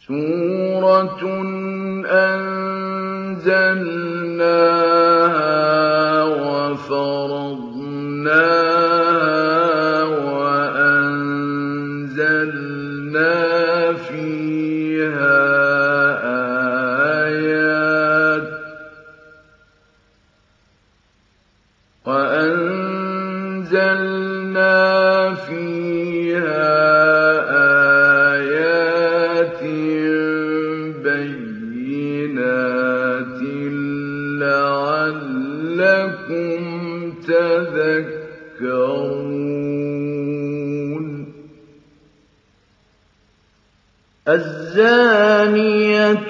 سورة أنزلناها وفرضناها وأنزلنا فيها آيات بينات لعلكم تذكرون. الزانية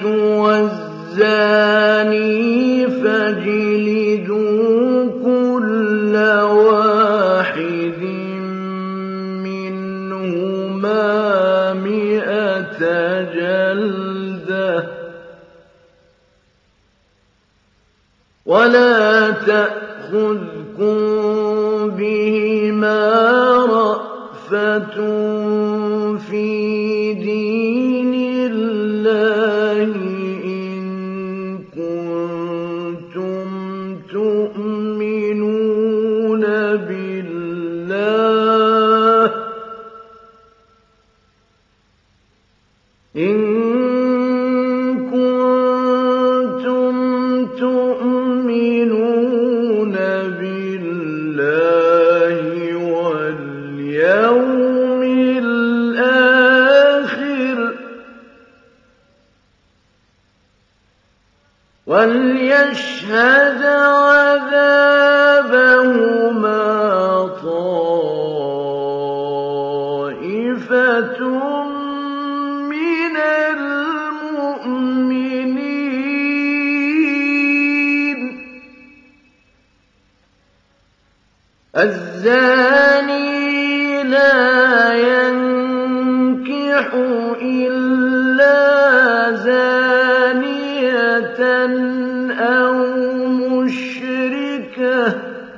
والزاني فاجلدوا كل واحد منهما 100 جلدة ولا تأخذكم بهما رأفة في دين الله إن كنتم تؤمنون بالله واليوم الآخر وليشهد عذابهما طائفة من المؤمنين. الزاني لا ينكح إلا زانية أو مشركة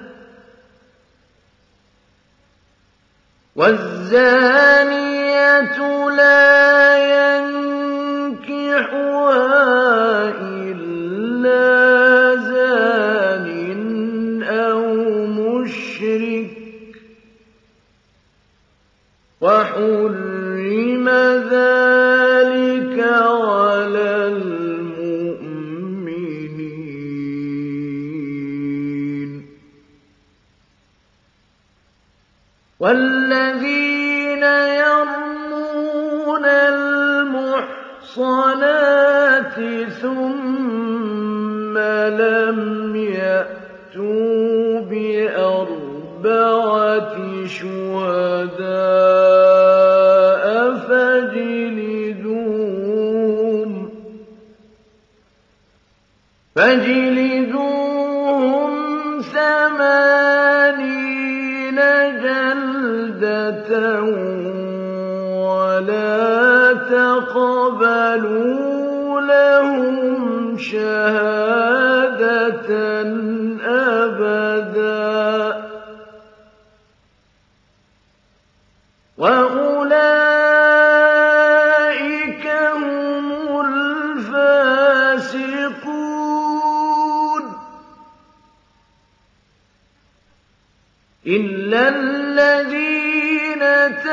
والزانية لا ينكحها إلا زان أو مشرك وحرم ذلك على المؤمنين. والذين يرمون المحصنات ثم لم يأتوا ب4 شهداء فاجلدوهم 80 جلدة ولا تقبلوا لهم شهادة أبدا وأولئك هم الفاسقون إلا الذين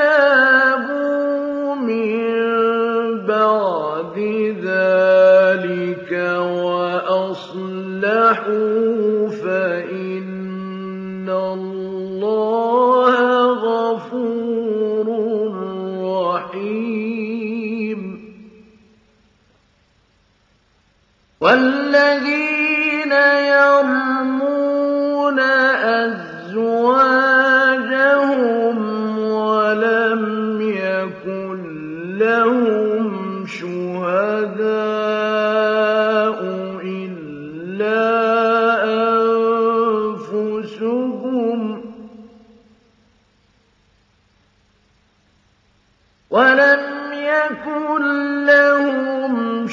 تابوا من بعد ذلك وأصلحوا فإن الله غفور رحيم. والذين يرمون أزواجهم ولم يكن لهم شهداء إلا أنفسهم ولم يكن لهم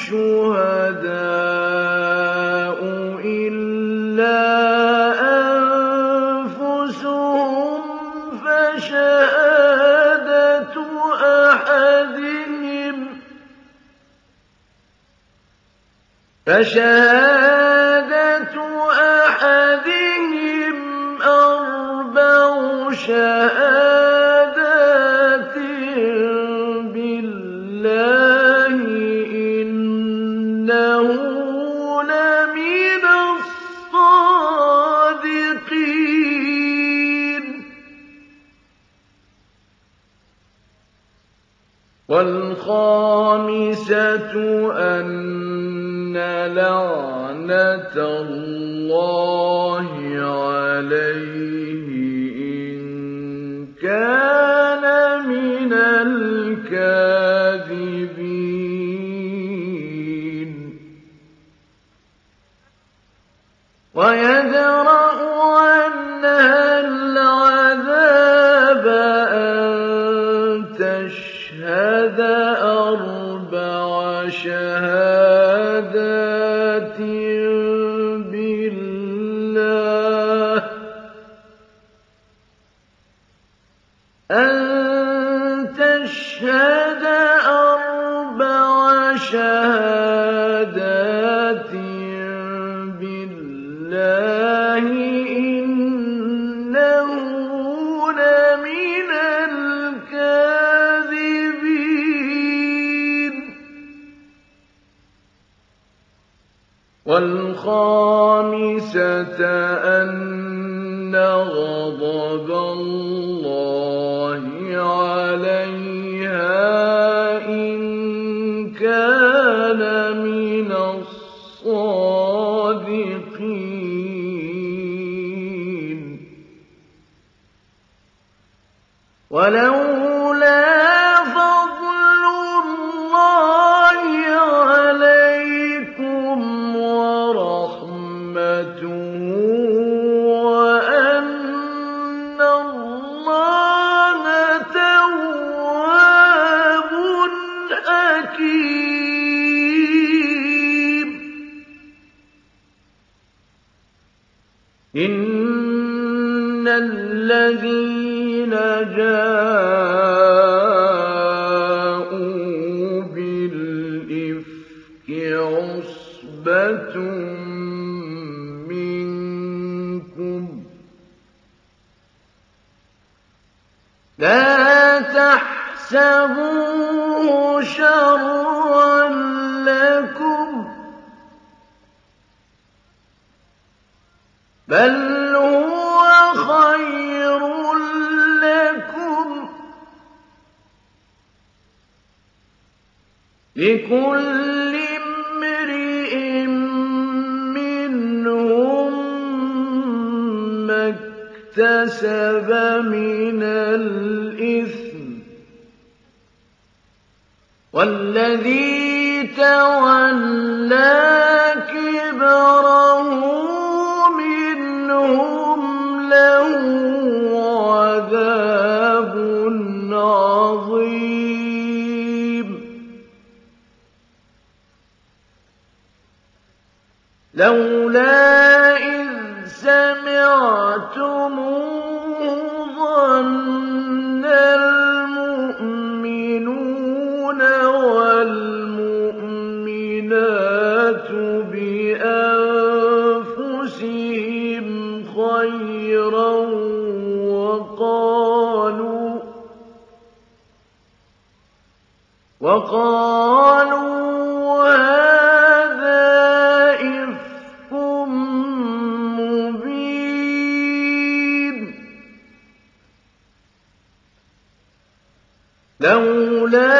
شهداء إلا أنفسهم فشهادة فشهادة أحدهم أربع شهادات بالله إنه لمن الصادقين والخامسة أن لعنة الله عليه إن كان من الكاذبين ويدرأ عنها العذاب أن تشهد أربع شهادات بالله إنه لمن الكاذبين والخامسة أن غضب الله عليها إن كان من الصادقين ولولا فضل الله عليكم ورحمته وأن الله تواب حكيم إن الذين جاءوا بالإفك عصبة منكم لا تحسبوه شرا لكم بل هو خير لكم لكل امرئ منهم ما اكتسب من الإثم والذي تولى كبره منهم له عذاب عظيم لولا إذ سمعتموه ظن المؤمنون والمؤمنات بأنفسهم خيرا وقالوا هذا إفك مبين لولا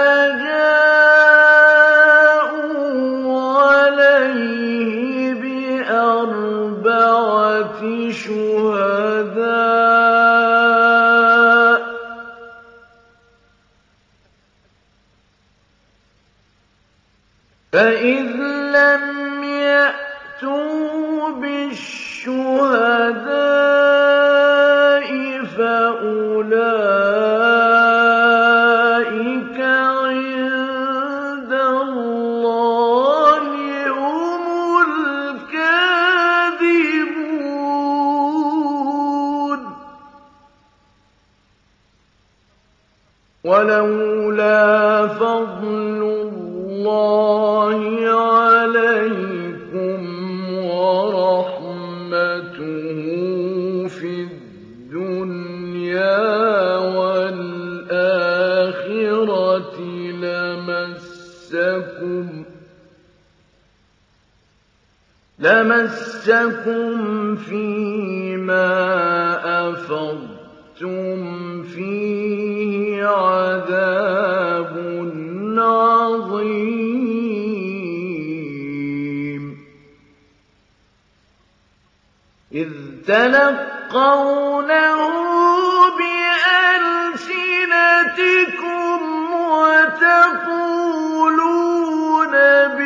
جاءوا عليه بأربعة شهداء فإذ لم يأتوا بالشهداء فأولئك عند الله هم الكاذبون ولولا فضل الله عليكم لمسكم فيما أفضتم فيه عذاب عظيم إذ تلقونه بألسنتكم وتقولون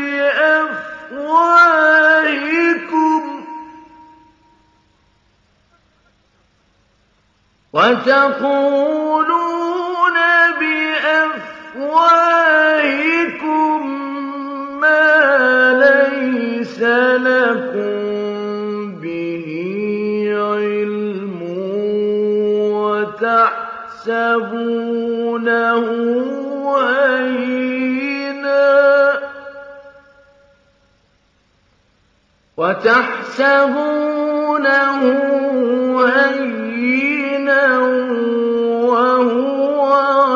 بأفواهكم ما ليس لكم به علم وتحسبونه هينا وهو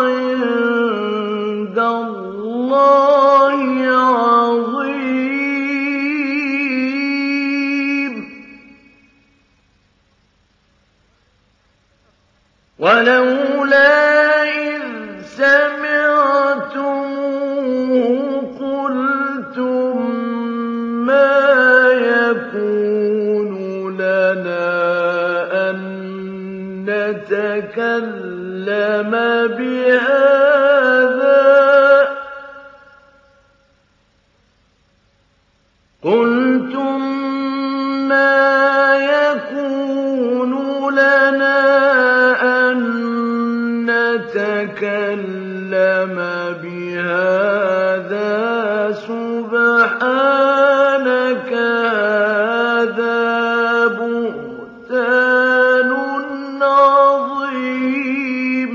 عند الله عظيم ولولا إذ سمعتموه قلتم ما يكون لنا أن نتكلم بهذا سبحانك هذا بهتان عظيم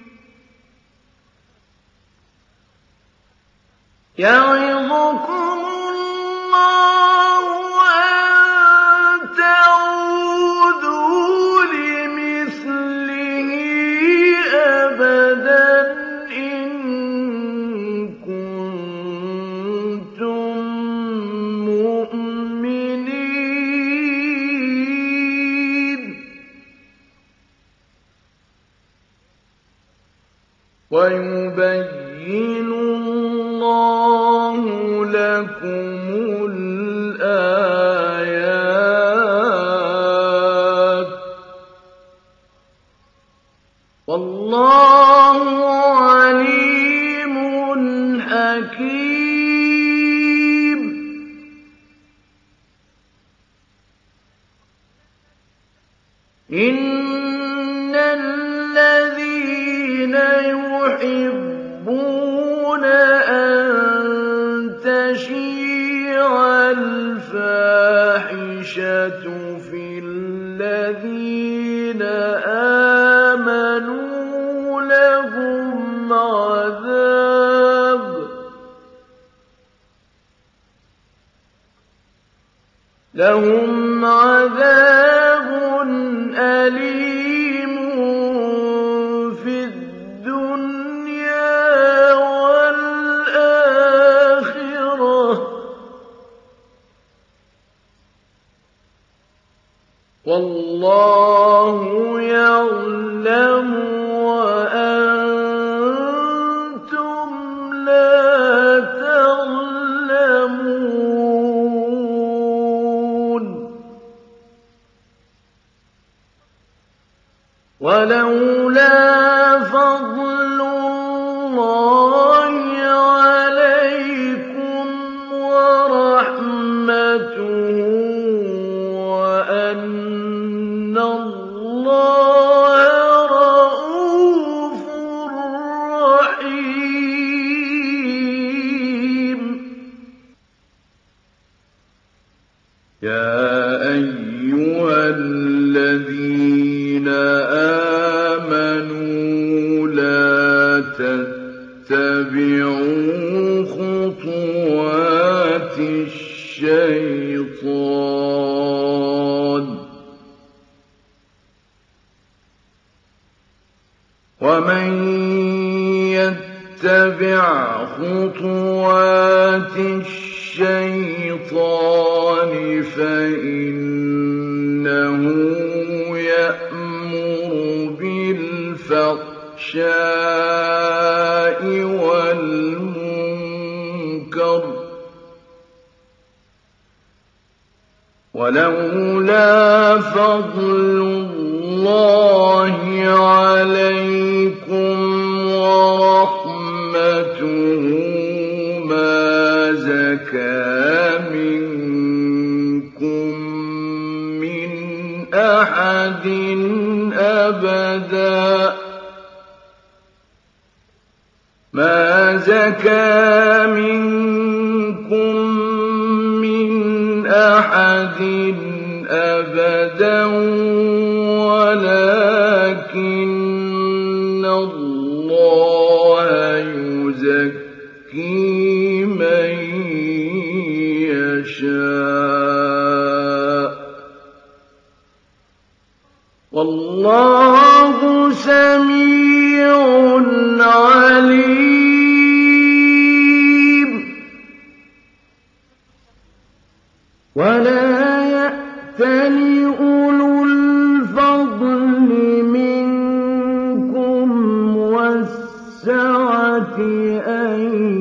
يعظكم الله أن تعودوا لمثله أبدا إن كنتم مؤمنين ويبين الله لكم الآيات والله عليم حكيم إن الذين يحبون أن تشيع الفاحشة في الذين آمنوا لهم عذاب أليم في الدنيا والآخرة والله يعلم وأنتم لا تعلمون ولولا فضل الله عليكم ورحمته وأن الله رءوف رحيم يا أيها الذين آمنوا لا تتبعوا خطوات الشيطان ومن يتبع خطوات خُطُوَاتِ الشَّيْطَانِ فَإِنَّهُ يَأْمُرُ بِالْفَحْشَاءِ وَالْمُنكَرِ ۚ وَلَوْلَا فَضْلُ اللَّهِ عَلَيْكُمْ وَرَحْمَتُهُ مَا زَكَىٰ مِنكُم مِّنْ أَحَدٍ أَبَدًا وَلَٰكِنَّ اللَّهَ يُزَكِّي مَن يَشَاءُ ۗ وَاللَّهُ سَمِيعٌ عَلِيمٌ. وَلَا يَأْتَلِ أُولُو الْفَضْلِ مِنكُمْ وَالسَّعَةِ أَن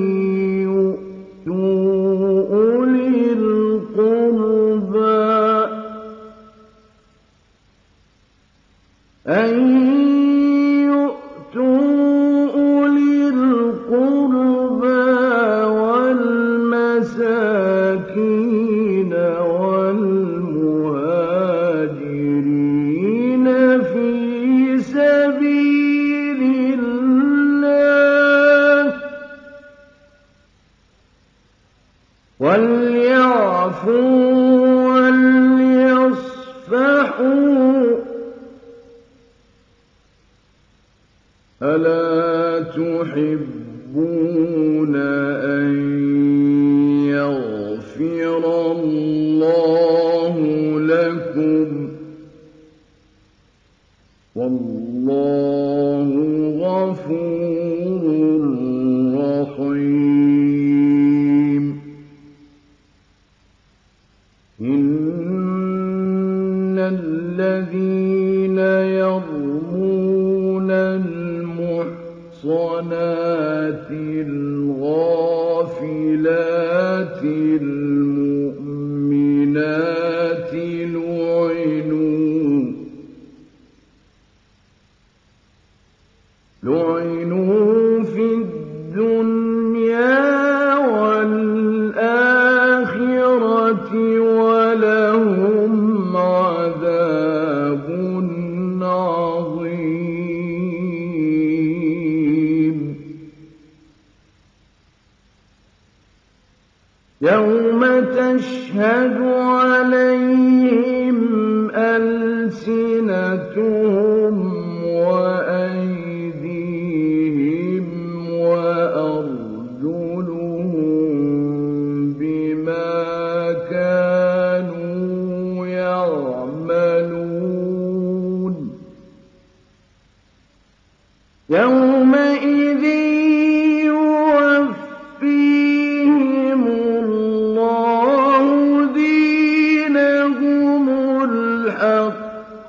يُؤْتُوا أُولِي الْقُرْبَىٰ وَالْمَسَاكِينَ وَالْمُهَاجِرِينَ فِي سَبِيلِ اللَّهِ وَلْيَعْفُوا وَلْيَصْفَحُوا ۗ أَلَا تُحِبُّونَ أَن يَغْفِرَ اللَّهُ لَكُمْ ۗ وَاللَّهُ غَفُورٌ رَّحِيمٌ. إِنَّ الَّذِينَ يَرْمُونَ الْمُحْصَنَاتِ الْغَافِلَاتِ الْمُؤْمِنَاتِ لُعِنُوا فِي الدُّنْيَا وَالْآخِرَةِ وَلَهُمْ عَذَابٌ عَظِيمٌ. يَوْمَ تَشْهَدُ عَلَيْهِمْ أَلْسِنَتُهُمْ وَأَيْدِيهِمْ وَأَرْجُلُهُم بِمَا كَانُوا يَعْمَلُونَ. يَوْمَئِذٍ يُوَفِّيهِمُ اللَّهُ دِينَهُمُ الْحَقَّ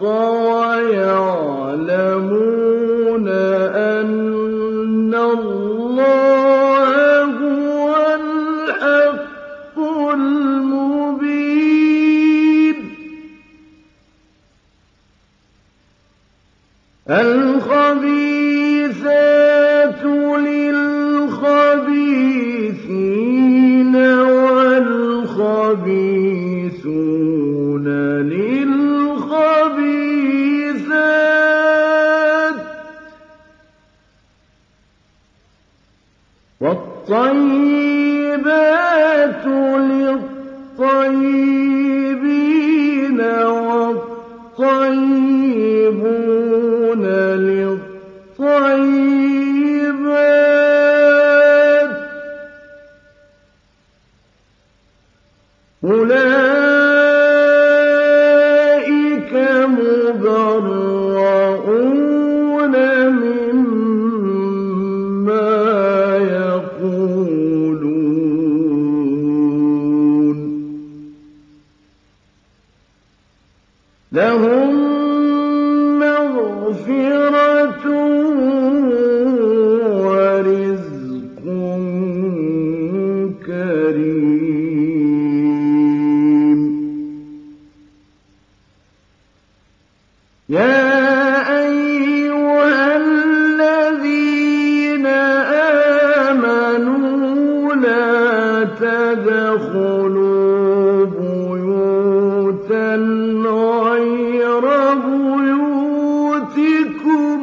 وَيَعْلَمُونَ أَنَّ اللَّهَ هُوَ الْحَقُّ الْمُبِينُ. الْخَبِيثَاتُ لِلْخَبِيثِينَ وَالْخَبِيثُونَ لِلْخَبِيثَاتِ وَالطَّيِّبَاتُ لِلطَّيِّبِينَ وَالطَّيِّبُونَ لِلطَّيِّبَاتِ ۚ أُولَٰئِكَ مُبَرَّءُونَ مِمَّا يَقُولُونَ لهم مغفرة ورزق كريم. يا أيها الذين آمنوا لا تدخلوا بيوتا غير بيوتكم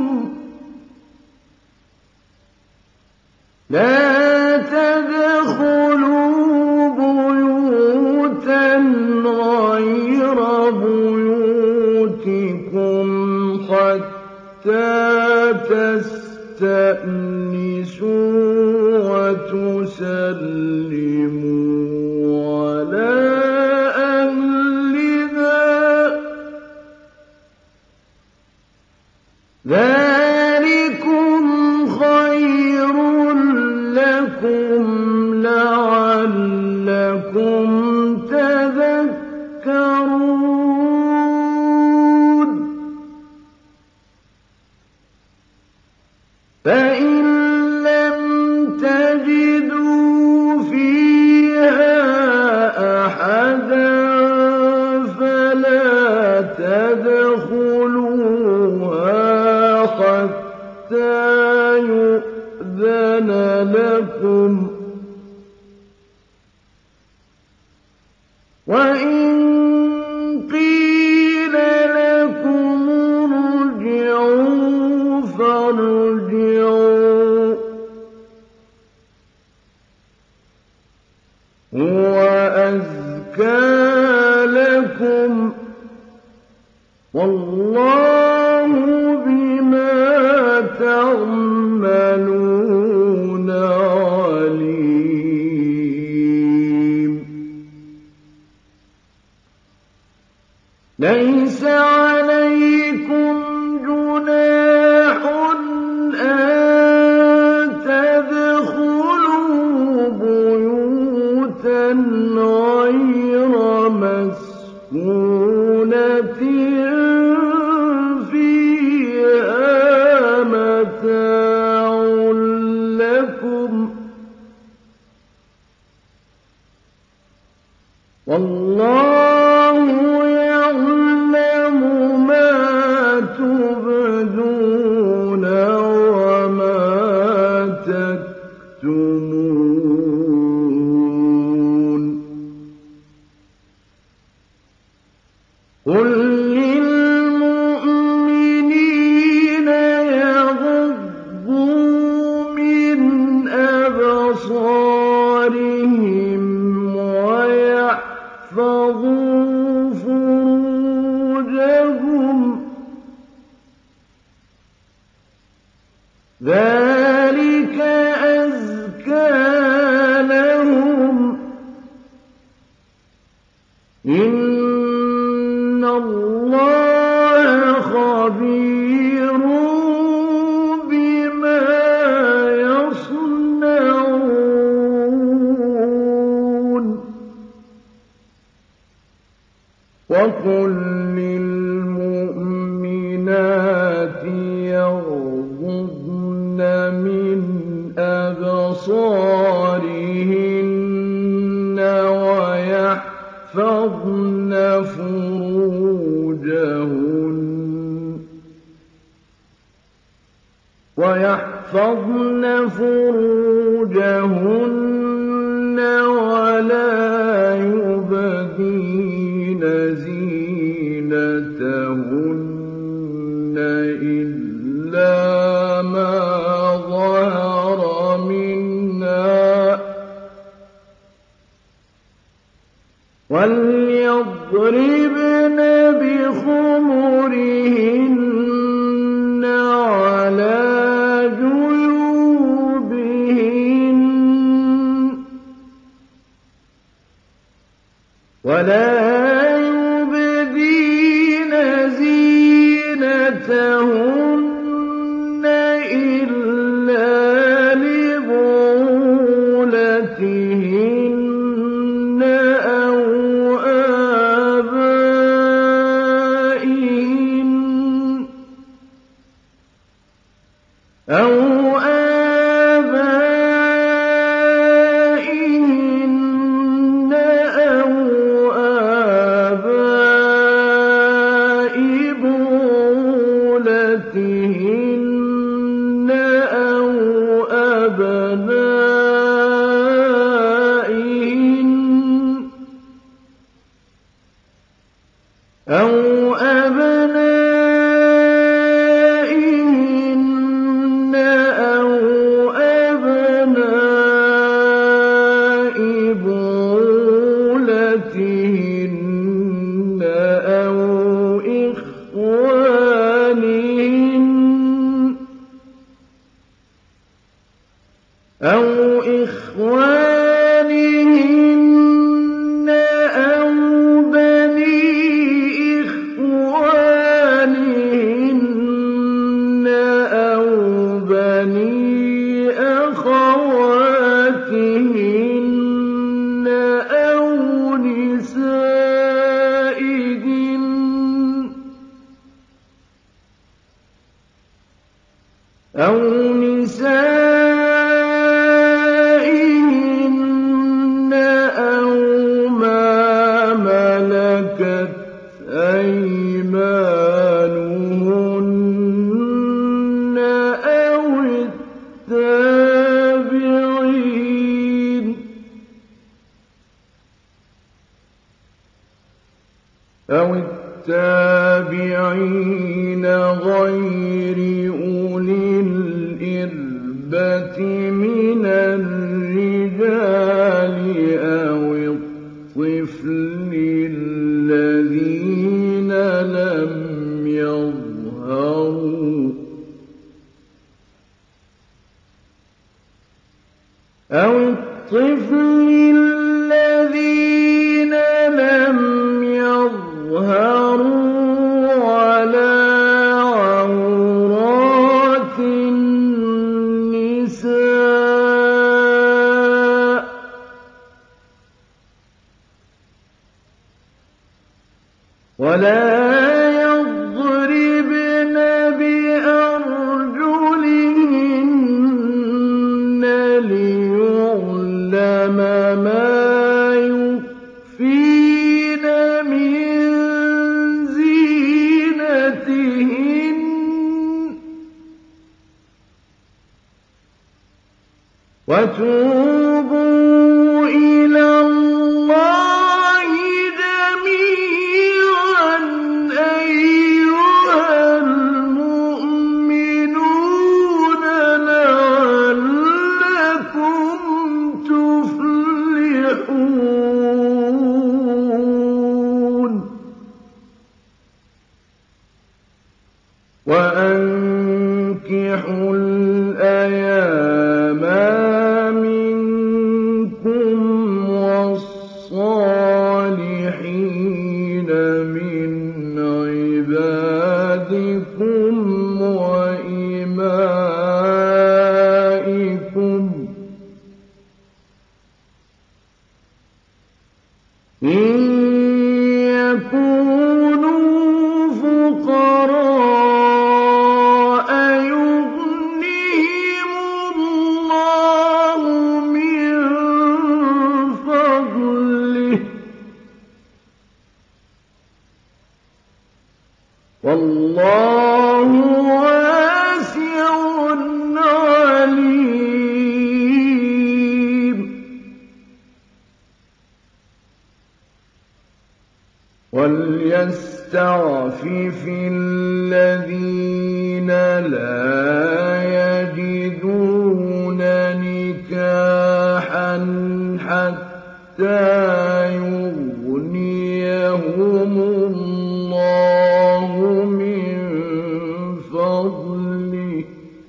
حتى تستأنسوا وتسلموا على أهلها ذلكم خير لكم لعلكم تذكرون. فإن لم تجدوا فيها أحدا فلا تدخلوها حتى يؤذن لكم، وإن قيل لكم ارجعوا فارجعوا هو أزكى لكم والله بما تعملون عليم. ليس عليكم جناح أن تدخلوا بيوتا غير مسكونة فيها متاع لكم والله يعلم ما تبدون وما تكتمون. قل للمؤمنين يغضوا من أبصارهم ويحفظوا فروجهم ذلك أزكى لهم إن الله خبير بما يصنعون. وقل للمؤمنات يغضضن من أبصارهن ويحفظن فروجهن ولا يبدين زينتهن إلا ما ظهر منها وليضربن بخمرهن على جيوبهن ولا يبدين زينتهن إلا لبعولتهن أو آبائهن أو التابعين غير أولي الإربة من الرجال أو الطفل الذين لم يظهروا على عورات النساء ولا يضربن بأرجلهن ليعلم ما يخفين من زينتهن وتوبوا إلى الله جميعا أيها المؤمنون لعلكم تفلحون وأنكحوا الأيام منكم والصالحين من عبادكم وإمائكم إن يكونوا فقراء يغنهم الله من فضله والله واسع عليم وليستعفف الذين لا يجدون نكاحا حتى يغنيهم الله من فضله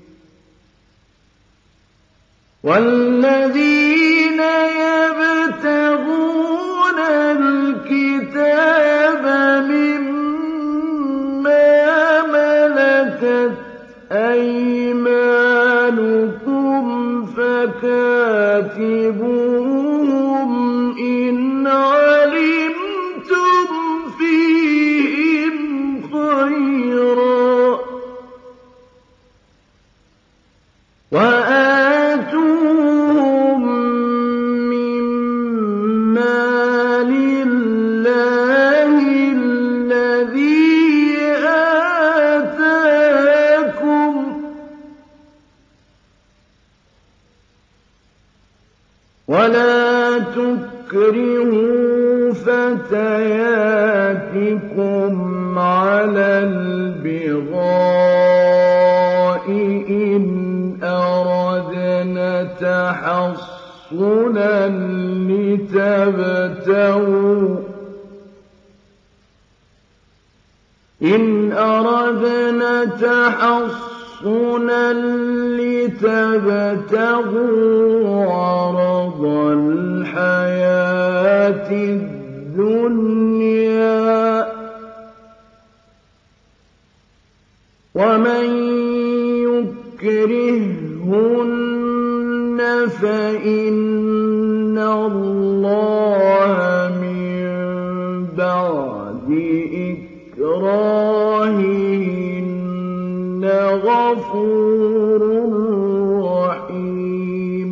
والذين يبتغون الكتاب مما ملكت أيمانكم فكاتبوهم إن علمتم فيهم خيرا وآتوهم مما لله الذي آتاكم ولا تكرهوا فتياتكم على البغاء إن أردنا تحصنا لتبتغوا عرض الحياة الدنيا ومن يكرهن فإن الله من بعد إكراههن غفور رحيم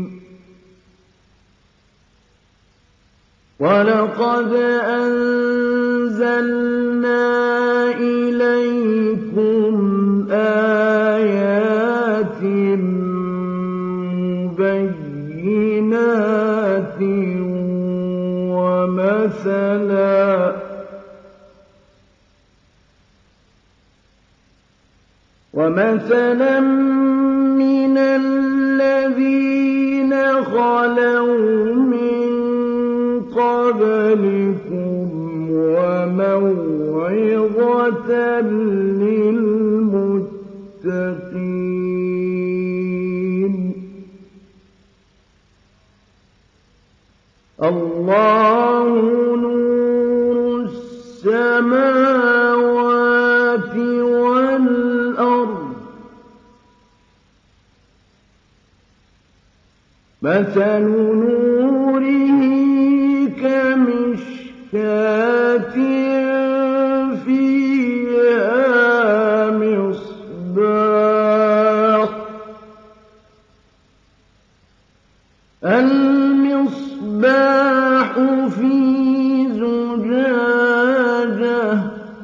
ولقد أنزلنا إليكم آيات مبينات ومثلا ومثلا من الذين خلوا من قبلكم وموعظة للمتقين الله نور السماوات والأرض مثل نوره كمشكاة فيها مصباح المصباح في زجاجة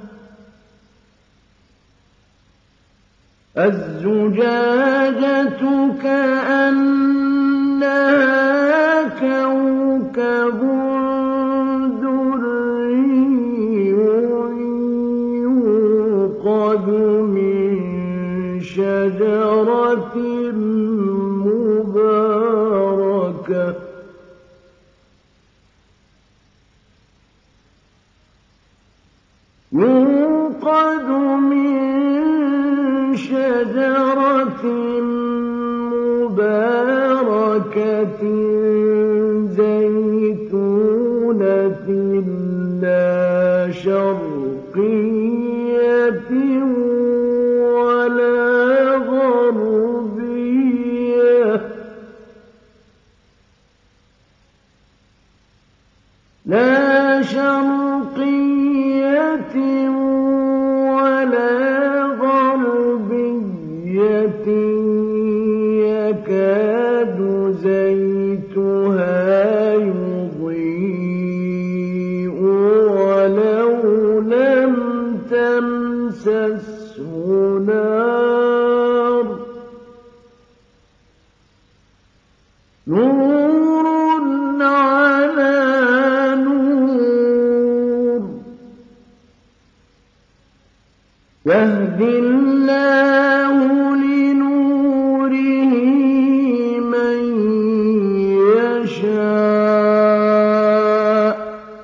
الزجاجة كأنها كوكب دري يوقد من شجرة مباركة يوقد من شجرة مباركة زيتونة لا شرقية ولا غربية لا شرقية ولا غربية يكاد زيتها يضيء ولو لم تمسسه نار نور على نور يهدي الله لنوره من يشاء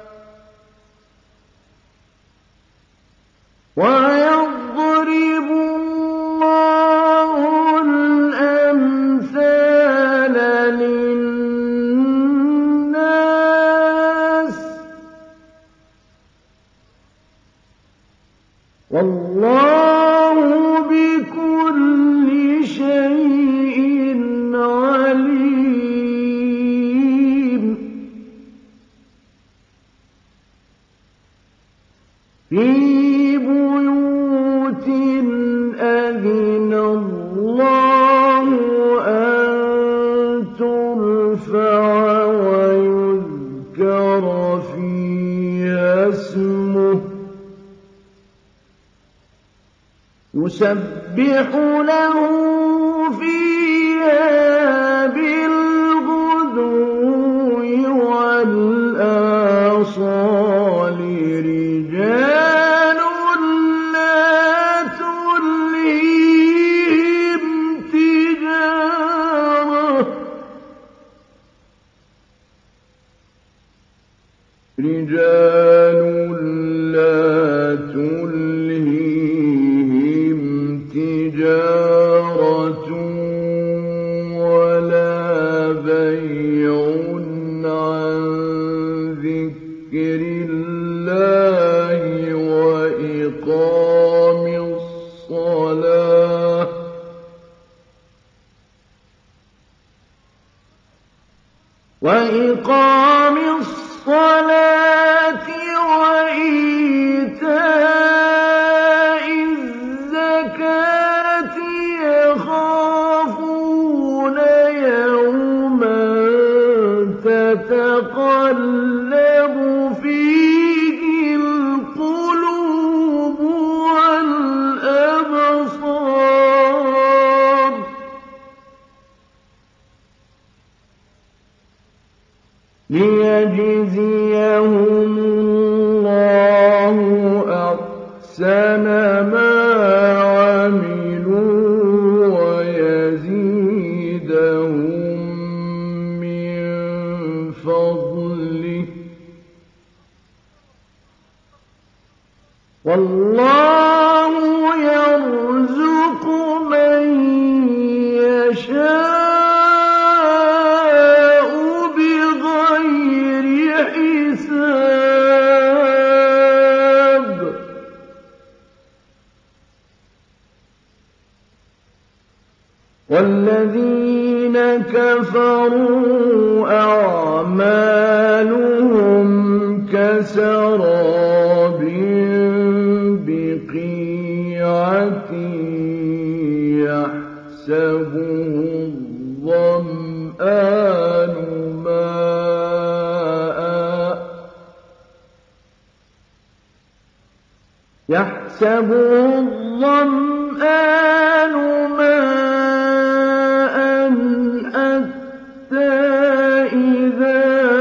ويضرب الله الأمثال للناس والله بكل شيء عليم في بيوت أذن الله أن ترفع ويذكر فيها اسمه يسبح له فيها بالغدو والآصال رجال لا تلهيهم تجارة ولا بيع عن ذكر الله وإقام الصلاة وإيتاء الزكاة يخافون يوما تتقلب فيه القلوب والأبصار ليجزيهم الله أحسن ما عملوا فضله والله يرزق من يشاء بغير حساب والذين كفروا أعمالهم كسراب بقيعة يحسبه الظمآن ماء حتى إذا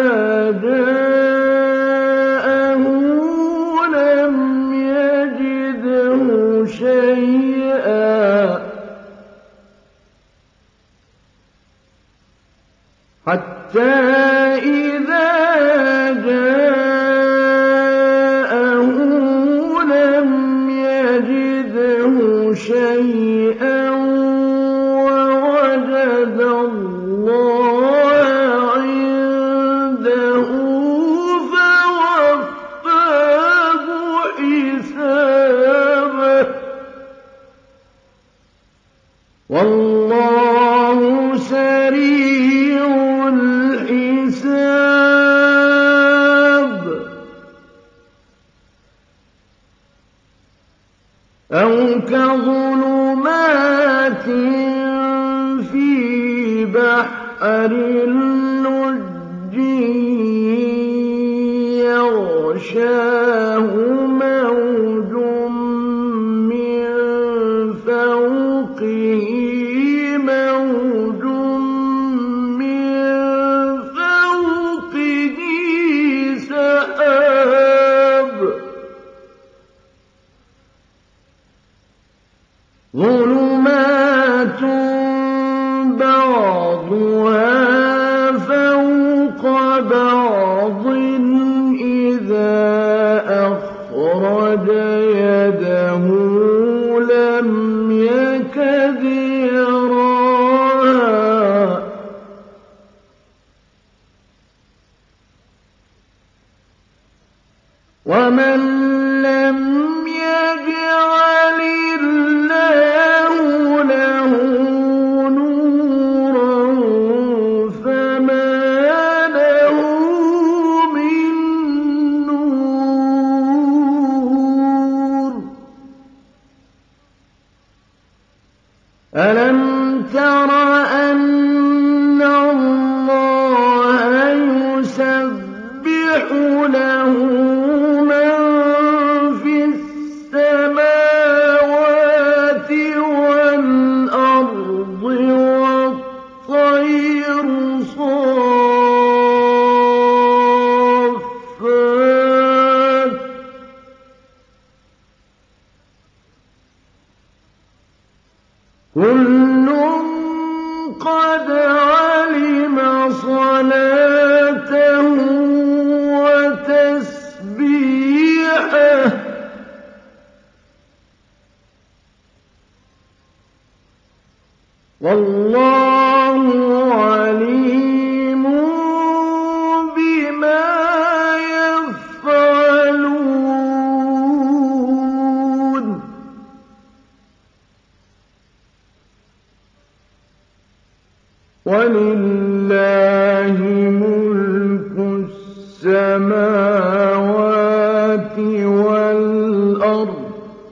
جاءه لم يجده شيئا حتى إذا جاءه لم يجده شيئا ووجد الله عنده فوفاه حسابه والله سريع الحساب أو كظلمات في بحر اللج يغشاه موج من فوقه موج من فوقه سحاب ظلمات بعضها فوق بعض إذا أخرج يده لم يكد يراها ومن لم يجعل الله له نورا فما له من نور ألم تر أن الله يسبح له من في السماوات والأرض والطير صافات كل قد علم صلاته وتسبيحه والله عليم بما يفعلون ولله ملك السماوات والأرض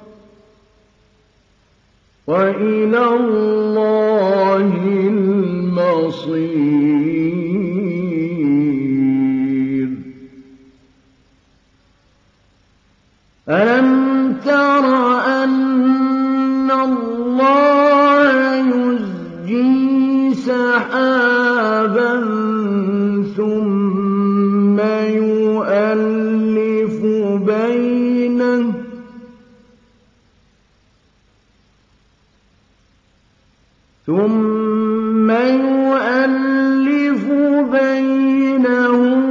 وإلى الله المصير ألم تر أن الله يزجي سحابا ثم يؤلف بينه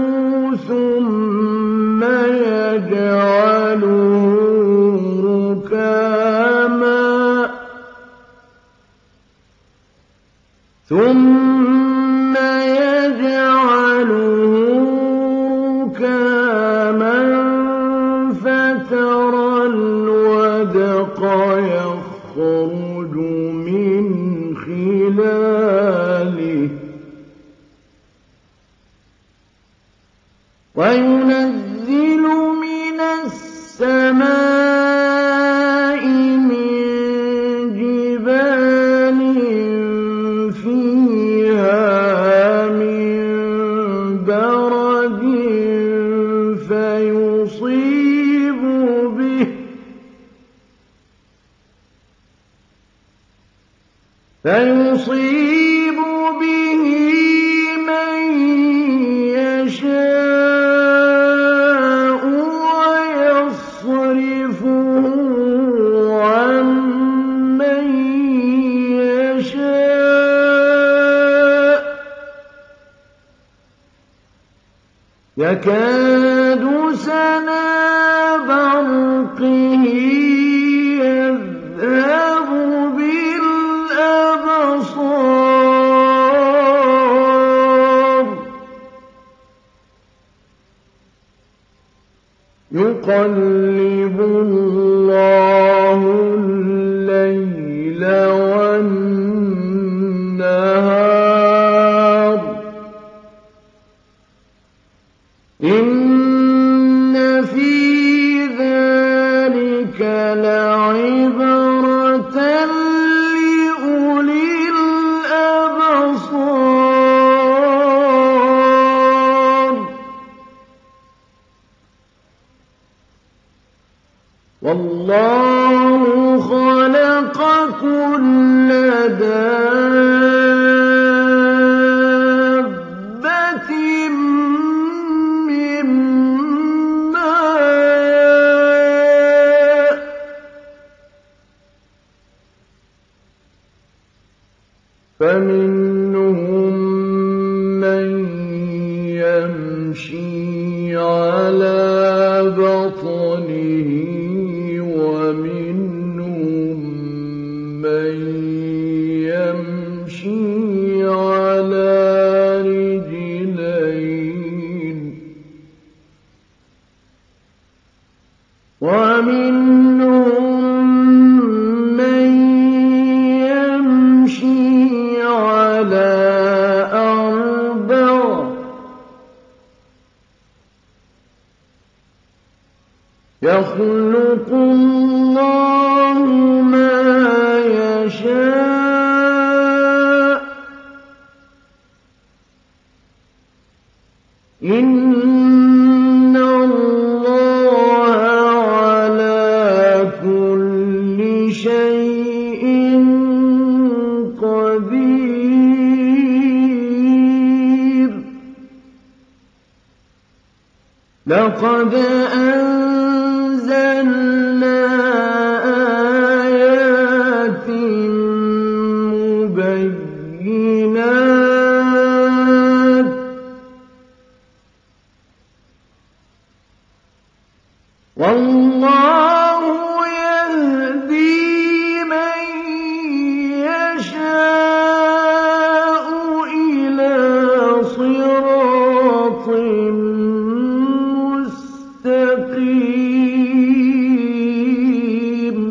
وينزل من السماء من جبال فيها من برد فيصيب به من يشاء ويصرفه عن من يشاء يكاد سنا برقه يذهب بالأبصار يقلب الله الليل والنهار إن في ذلك لعبرة لأولي الأبصار والله خلق كل دابة من ماء فمنهم من يمشي على بطنه ومنهم من يمشي على رجلين ومنهم من يمشي على أربع يخلق الله ما يشاء إن الله على كل شيء قدير لقد أنزلنا آيات مبينات والله يهدي من يشاء إلى صراط مستقيم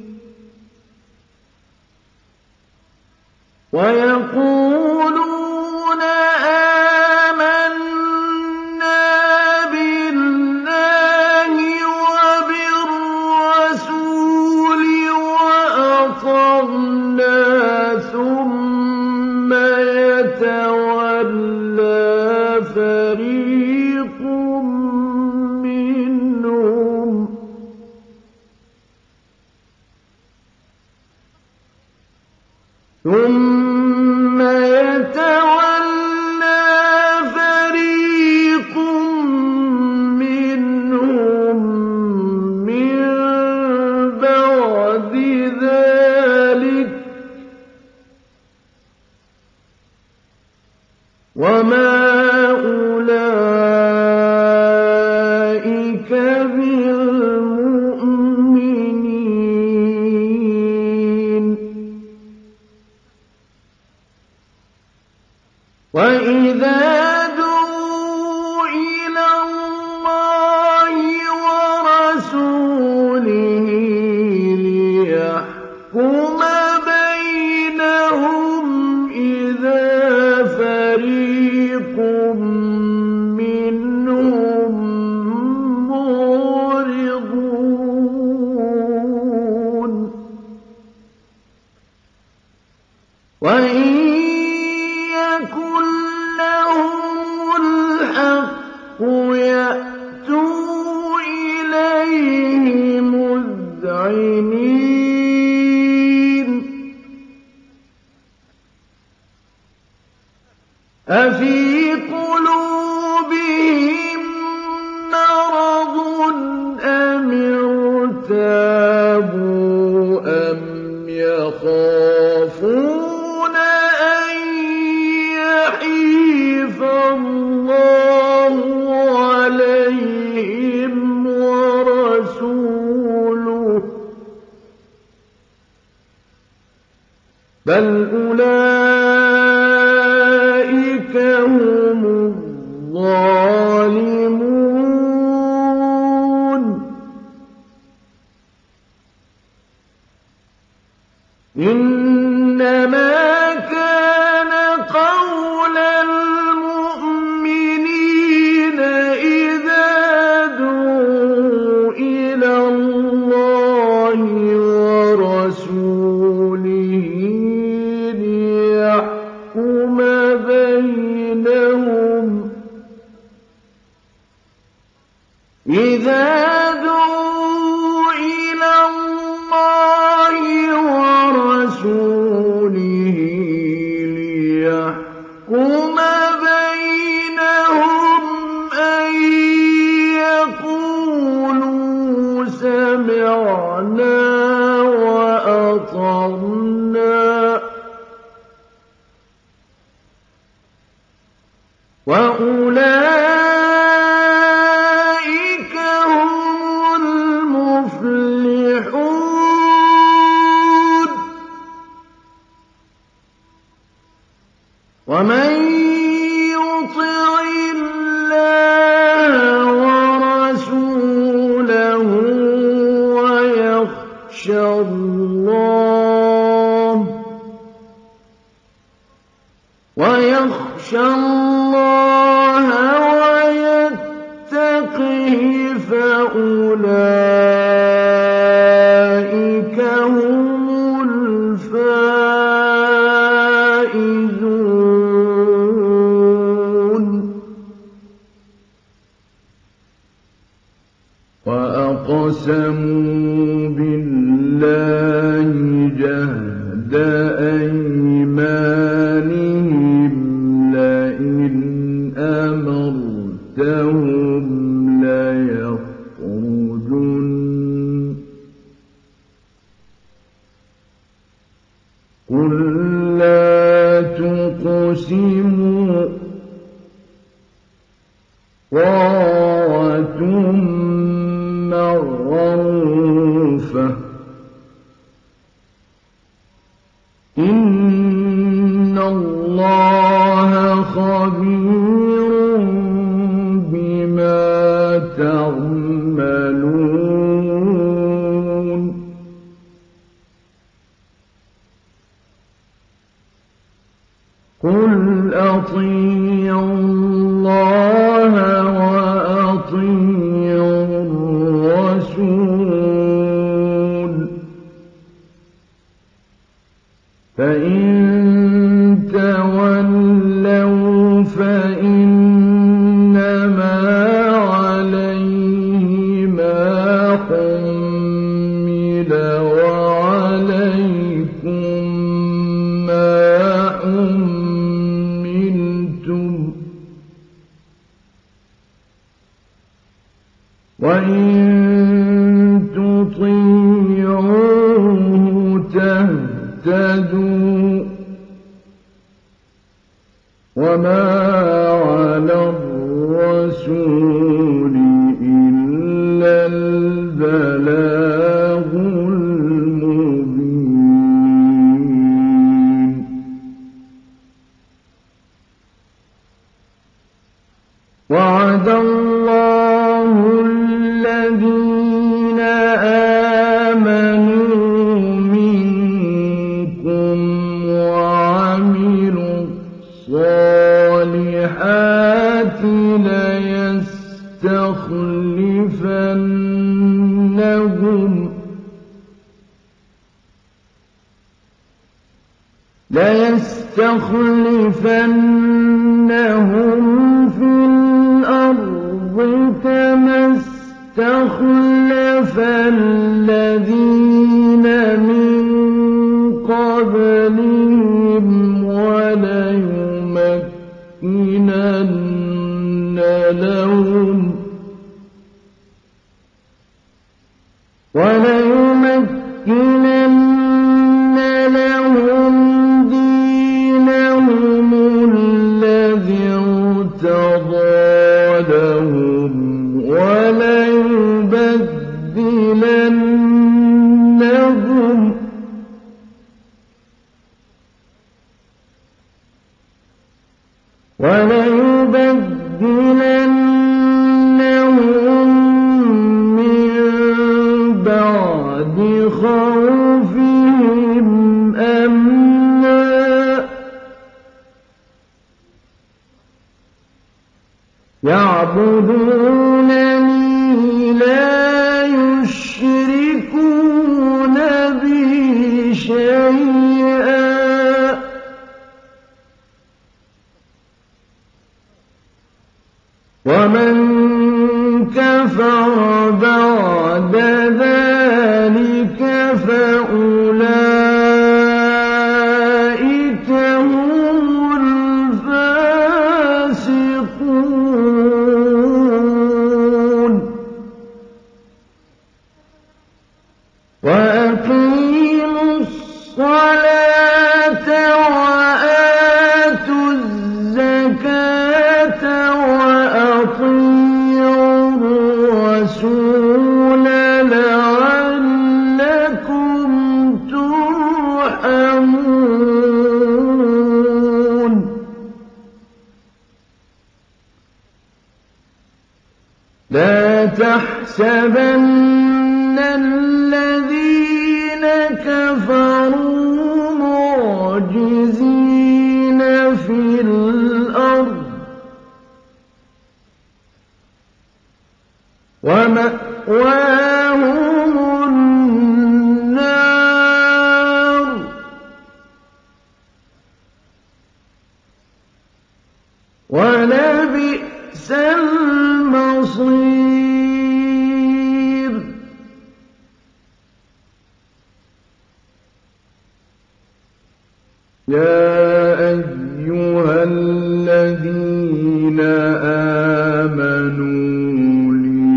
ويقولون آمنا بالله وبالرسول يَأْتُوا إِلَيْهِ مُذْعِنِينَ أَفِي قُلُوبِهِم مَّرَضٌ أَمِ ارْتَابُوا أَمْ يَخَافُونَ أَن يَحِيفَ اللَّهُ عَلَيْهِمْ وَرَسُولُهُ بَلْ أُولَٰئِكَ هُمُ الظَّالِمُونَ إِنَّمَا كَانَ قَوْلَ الْمُؤْمِنِينَ إِذَا دُعُوا إِلَى اللَّهِ وَرَسُولِهِ لِيَحْكُمَ بَيْنَهُمْ أَن يَقُولُوا سَمِعْنَا وَأَطَعْنَا وَأُولَٰئِكَ هُمُ الْمُفْلِحُونَ وَمَن يُطِعِ اللَّهَ وَرَسُولَهُ وَيَخْشَ اللَّهَ وَيَتَّقْهِ فَأُولَٰئِكَ هُمُ الْفَائِزُونَ وَأَقْسَمُوا بِاللَّهِ جَهْدَ أَيْمَانِهِمْ لَئِنْ أَمَرْتَهُمْ لَيَخْرُجُنَّ قُل لَّا تُقْسِمُوا طَاعَةٌ مَّعْرُوفَةٌ إِنَّ اللَّهَ خَبِيرٌ بِمَا تَعْمَلُونَ قُلْ أَطِيعُوا اللَّهَ وَأَطِيعُوا الرَّسُولَ فَإِن تَوَلَّوْا فَإِنَّمَا عَلَيْهِ مَا حُمِّلَ وَعَلَيْكُم مَّا حُمِّلْتُمْ ۖ وَإِن تُطِيعُوهُ تَهْتَدُوا ۚ وَمَا عَلَى الرَّسُولِ إِلَّا الْبَلَاغُ الْمُبِينُ وَعَدَ اللَّهُ الَّذِينَ آمَنُوا مِنكُمْ وَعَمِلُوا الصَّالِحَاتِ لَيَسْتَخْلِفَنَّهُمْ فِي الْأَرْضِ كما استخلف الذين من قبلهم وليمكنن لهم دينهم الذي ارتضى لهم وليبدلنهم من بعد خوفهم أمنا يعبدونني لا يشركون بي شيئا ومن كفر بعد ذلك فأولئك هم الفاسقون وأقيموا الصلاة وآتوا الزكاة وأطيعوا الرسول لعلكم ترحمون لا تحسبن الذين كفروا معجزين في الأرض ومأواهم النار ولبئس المصير يا أيها الذين آمنوا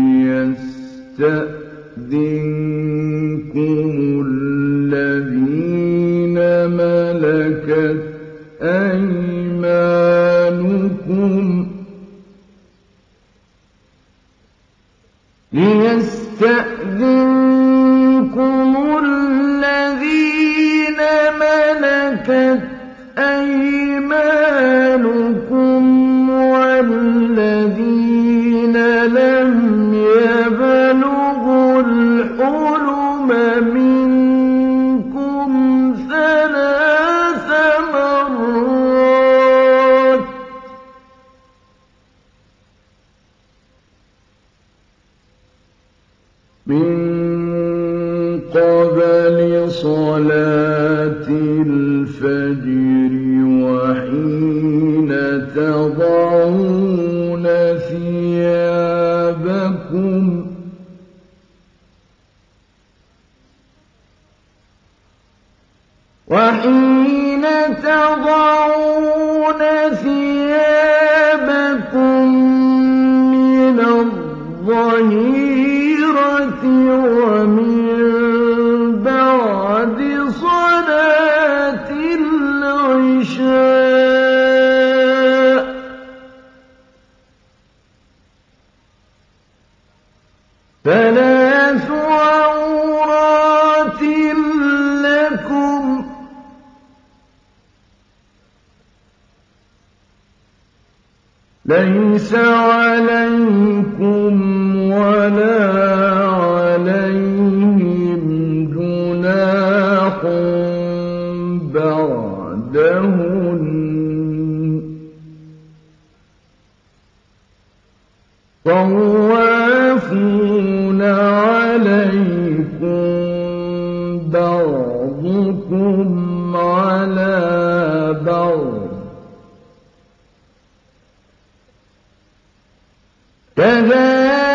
ليستأذنكم الذين ملكت أيمانكم والذين لم يبلغوا الحلم منكم 3 مرات من قبل صلاة الفجر وحين تضعون ثيابكم من الظهيرة ومن بعد صلاة العشاء ثلاث عورات لكم ليس عليكم ولا عليهم جناح بعدهن طوافون عليكم بعضكم على بعض كذلك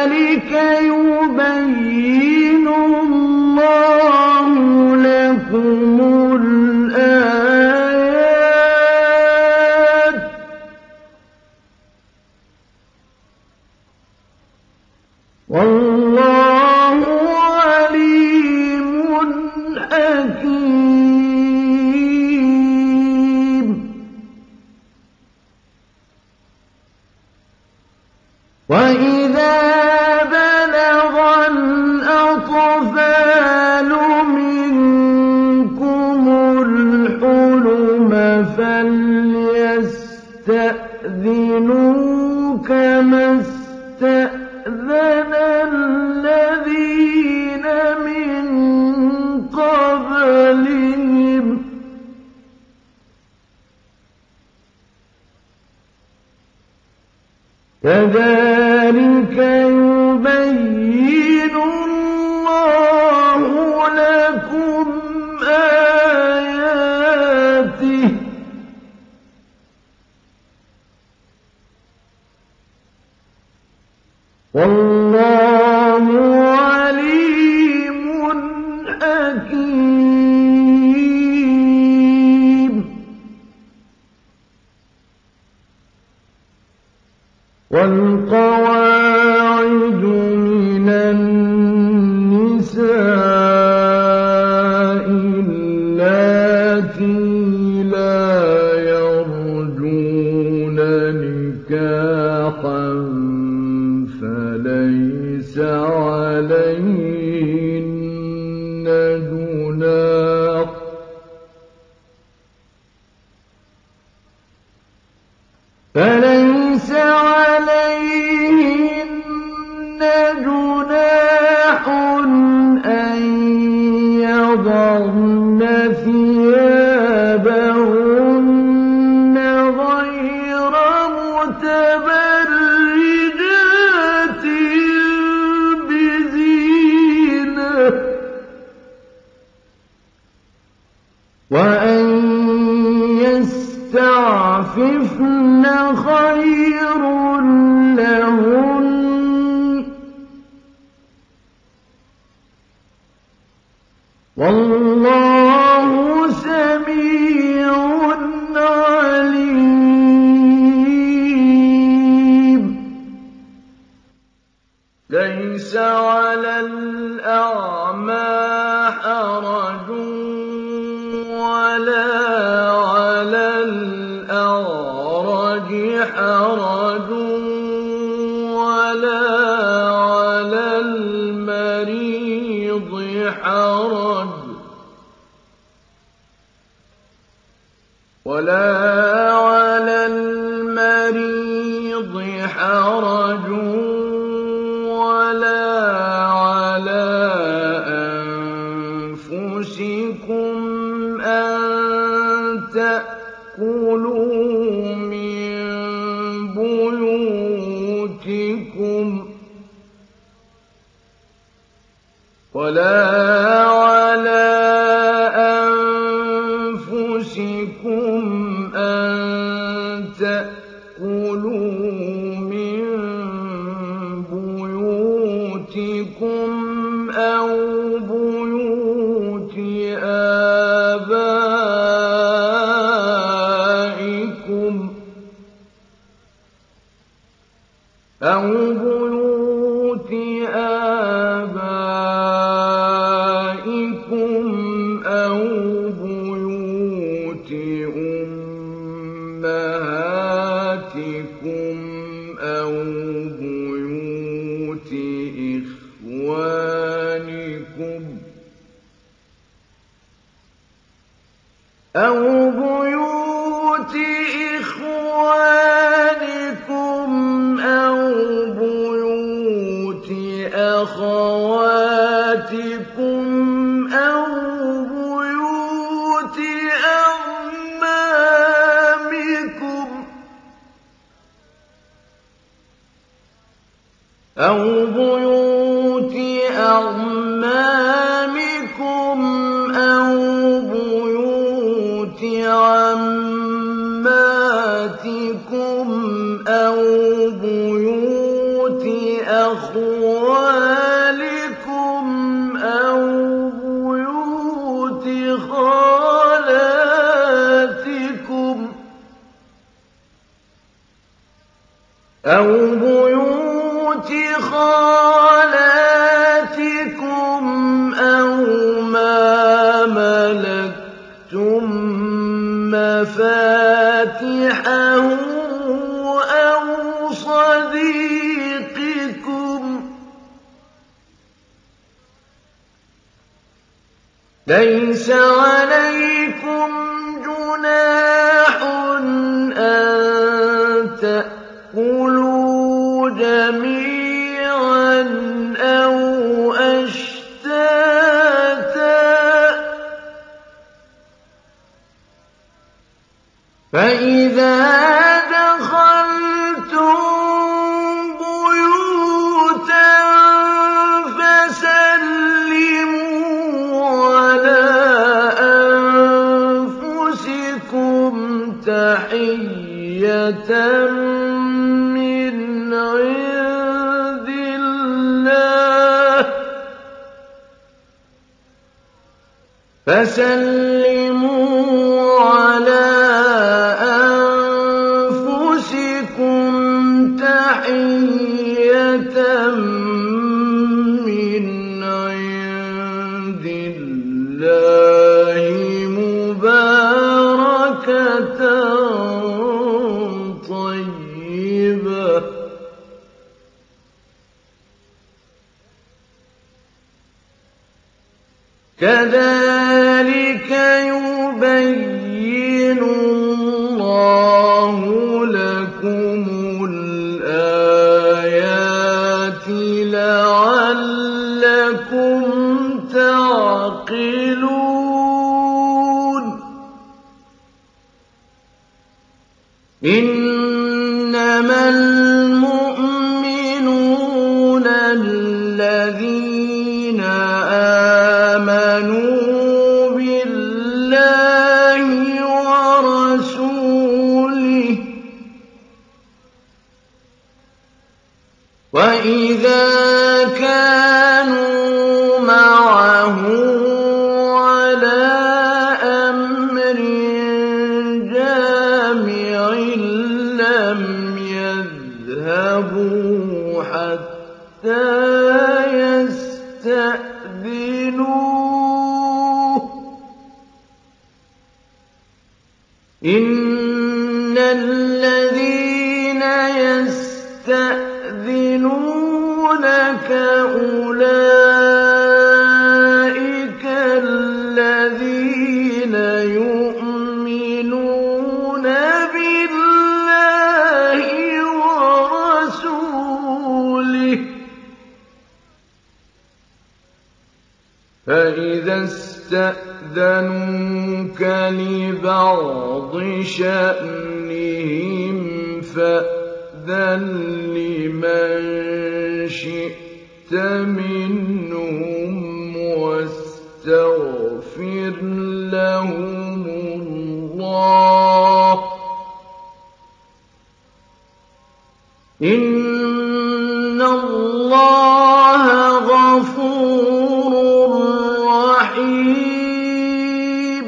والله عليم حكيم. وإذا بلغ الأطفال منكم الحلم فليستأذنوا كما استأذن الذين من قبلهم كذلك يبين الله لكم آياته والله عليم حكيم. والقواعد من النساء اللاتي لا يرجون نكاحا فليس عليهن جناح أن يضعن ثيابهن غير متبرجات بزينة وأن يستعففن خير لهن والله سميع عليم. ليس على الأعمى حرج ولا على الأعرج حرج ولا على المريض حرج ولا على المريض حرج ولا على أنفسكم أن تأكلوا من بيوتكم ولا على أنفسكم أن تأكلوا من بيوتكم أو بيوت آبائكم أو بيوت آبائكم أو بيوت أمهاتكم أو بيوت إخوانكم أو بيوت إخوانكم أو بيوت أخواتكم أو بيوت أعمامكم أو بيوت أعمامكم أو بيوت عماتكم أو بيوت أخوالكم أو بيوت خالاتكم أو بيوت خالاتكم مفاتحه أو صديقكم ليس عليكم جناح أن تأكلوا جميعا أو أشتاتا فإذا دخلتم بيوتا فسلموا على أنفسكم تحية من عند الله فسلموا على أنفسكم تحية من عند الله مباركة طيبة كذلك يبين الله لكم الآيات لعلكم تعقلون إنما المؤمنون الذين آمنوا بالله ورسوله وإذا كانوا معه على أمر جامع لم يذهبوا حتى يستأذنوه إن الذين يستأذنونك أولئك الذين يؤمنون بالله ورسوله فإذا استأذنوك لبعض شأنهم فأذن لمن شئت منهم واستغفر لهم الله إن الله غفور رحيم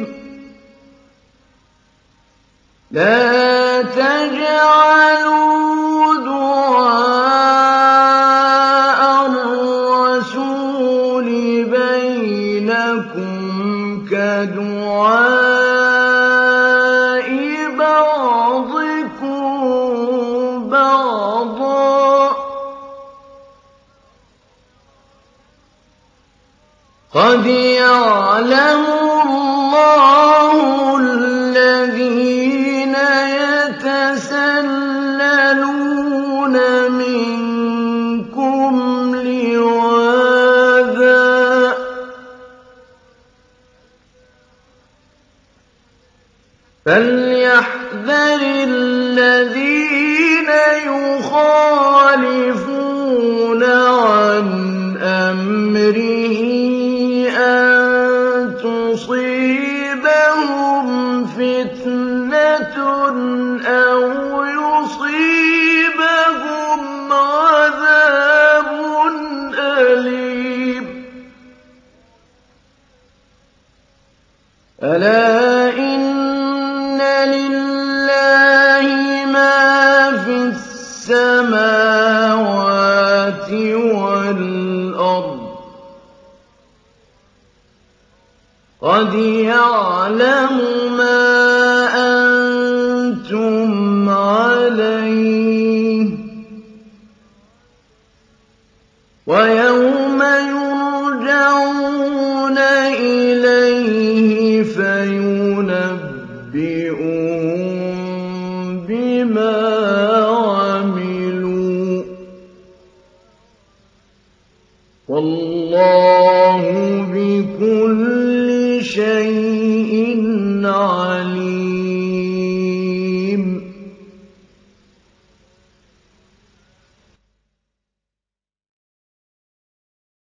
لا تجعلوا دعاء الرسول بينكم كدعاء بعضكم بعضا قد يعلم الله الذين يتسللون منكم لواذا فليحذر الذين يخالفون عن أمره أن تصيبهم فتنة أو يصيبهم عذاب أليم ألا إن لله ما في السماوات والأرض قد يعلم ما أنتم وَيَوْمَ يُرْجَعُونَ إِلَيْهِ فَيُنَبِّئُهُم بِمَا عَمِلُوا ۗ وَاللَّهُ